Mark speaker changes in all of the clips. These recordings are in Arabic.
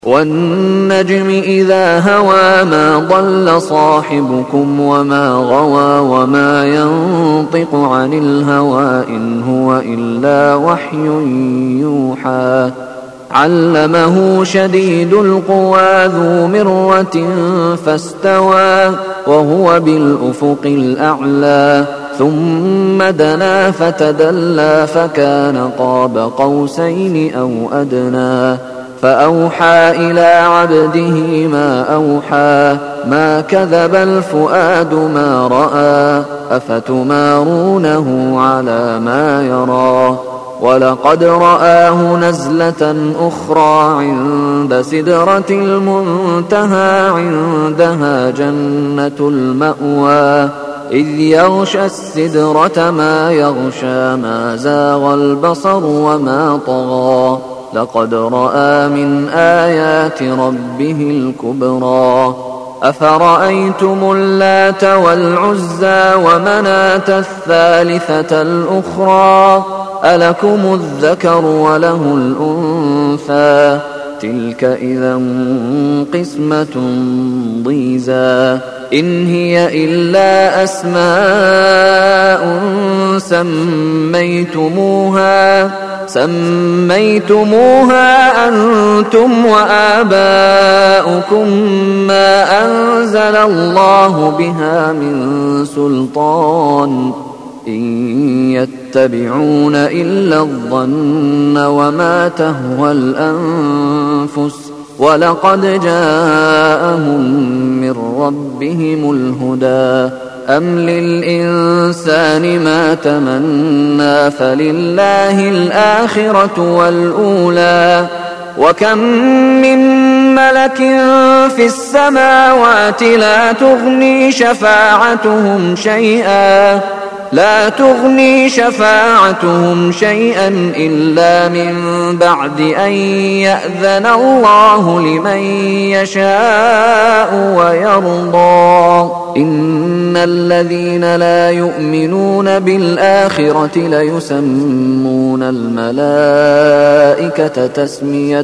Speaker 1: والنجم إذا هوى ما ضل صاحبكم وما غوى وما ينطق عن الهوى إن هو إلا وحي يوحى علمه شديد القوى ذو مرة فاستوى وهو بالأفق الأعلى ثم دنا فتدلى فكان قاب قوسين أو أدنى فأوحى إلى عبده ما أوحى ما كذب الفؤاد ما رأى أفتمارونه على ما يرى ولقد رآه نزلة أخرى عند سدرة المنتهى عندها جنة المأوى إذ يغشى السدرة ما يغشى ما زاغ البصر وما طغى لقد رأى من آيات ربه الكبرى أفرأيتم اللات والعزى ومناة الثالثة الأخرى ألكم الذكر وله الأنثى تلك إذا قسمة ضيزى إن هي إلا أسماء سميتموها أنتم وآباؤكم ما أنزل الله بها من سلطان إن يتبعون إلا الظن وما تهوى الأنفس ولقد جاءهم من ربهم الهدى أم للإنسان ما تمنى فلله الآخرة والأولى وكم من ملك في السماوات لا تغني شفاعتهم شيئا إلا من بعد أن يأذن الله لمن يشاء ويرضى إن الذين لا يؤمنون بالآخرة ليسمون الملائكة تسمية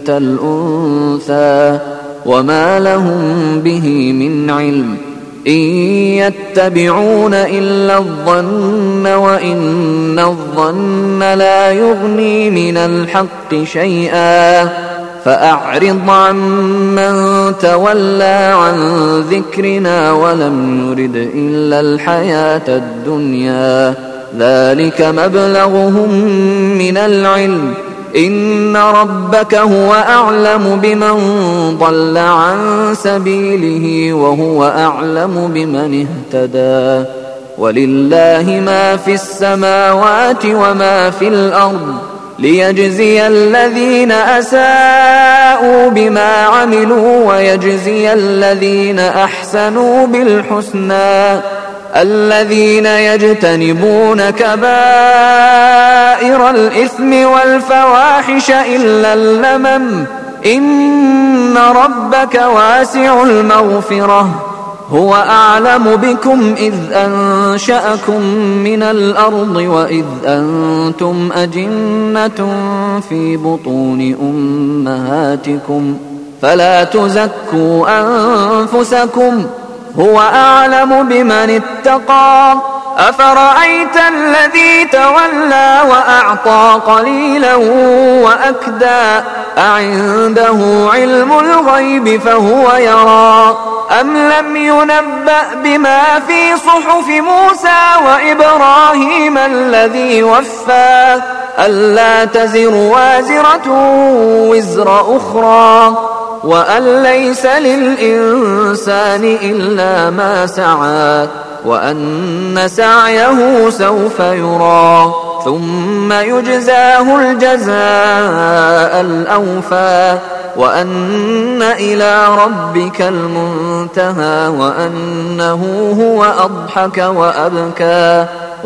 Speaker 1: الأنثى وما لهم به من علم إن يتبعون إلا الظن وإن الظن لا يغني من الحق شيئا فأعرض عمن تولى عن ذكرنا ولم يرد إلا الحياة الدنيا ذلك مبلغهم من العلم إن ربك هو أعلم بمن ضل عن سبيله وهو أعلم بمن اهتدى ولله ما في السماوات وما في الأرض ليجزي الذين أساءوا بما عملوا ويجزي الذين أحسنوا بالحسنى الذين يجتنبون كبائر الإثم والفواحش إلا اللمم إن ربك واسع المغفرة هو أعلم بكم إذ أنشأكم من الأرض وإذ أنتم أجنة في بطون أمهاتكم فلا تزكوا أنفسكم هو أعلم بمن اتقى أفرأيت الذي تولى وأعطى قليلا وأكدى أعنده علم الغيب فهو يرى أم لم ينبأ بما في صحف موسى وإبراهيم الذي وفى ألا تزر وازرة وزر أخرى وأن ليس للإنسان إلا ما سعى وأن سعيه سوف يرى ثم يجزاه الجزاء الأوفى وأن إلى ربك المنتهى وأنه هو أضحك وأبكى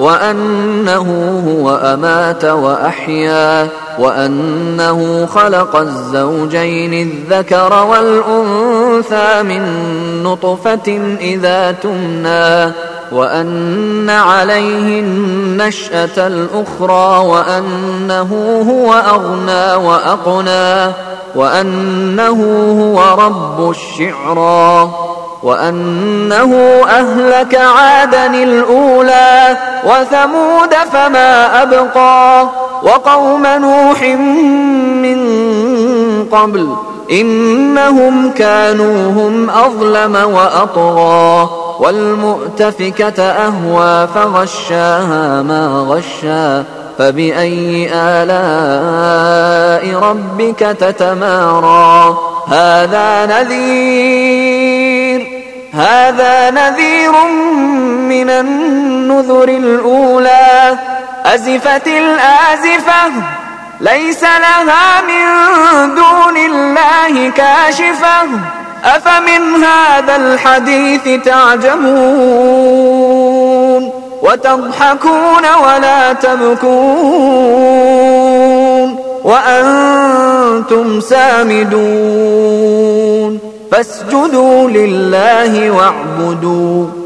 Speaker 1: وأنه هو أمات وأحيا وأنه خلق الزوجين الذكر والأنثى من نطفة إذا تمنى وأن عليه النشأة الأخرى وأنه هو أغنى وأقنى وأنه هو رب الشعرى وأنه أهلك عادا الأولى وثمود فما أبقى وقوم نوح من قبل إنهم كانوا هم أظلم وأطغى والمؤتفكة أهوى فغشاها ما غشا فبأي آلاء ربك تتمارى هذا نذير من النذر الأولى أزفت الآزفة ليس لها من دون الله كاشفة أفمن هذا الحديث تعجبون وتضحكون ولا تبكون وأنتم سامدون فاسجدوا لله واعبدوا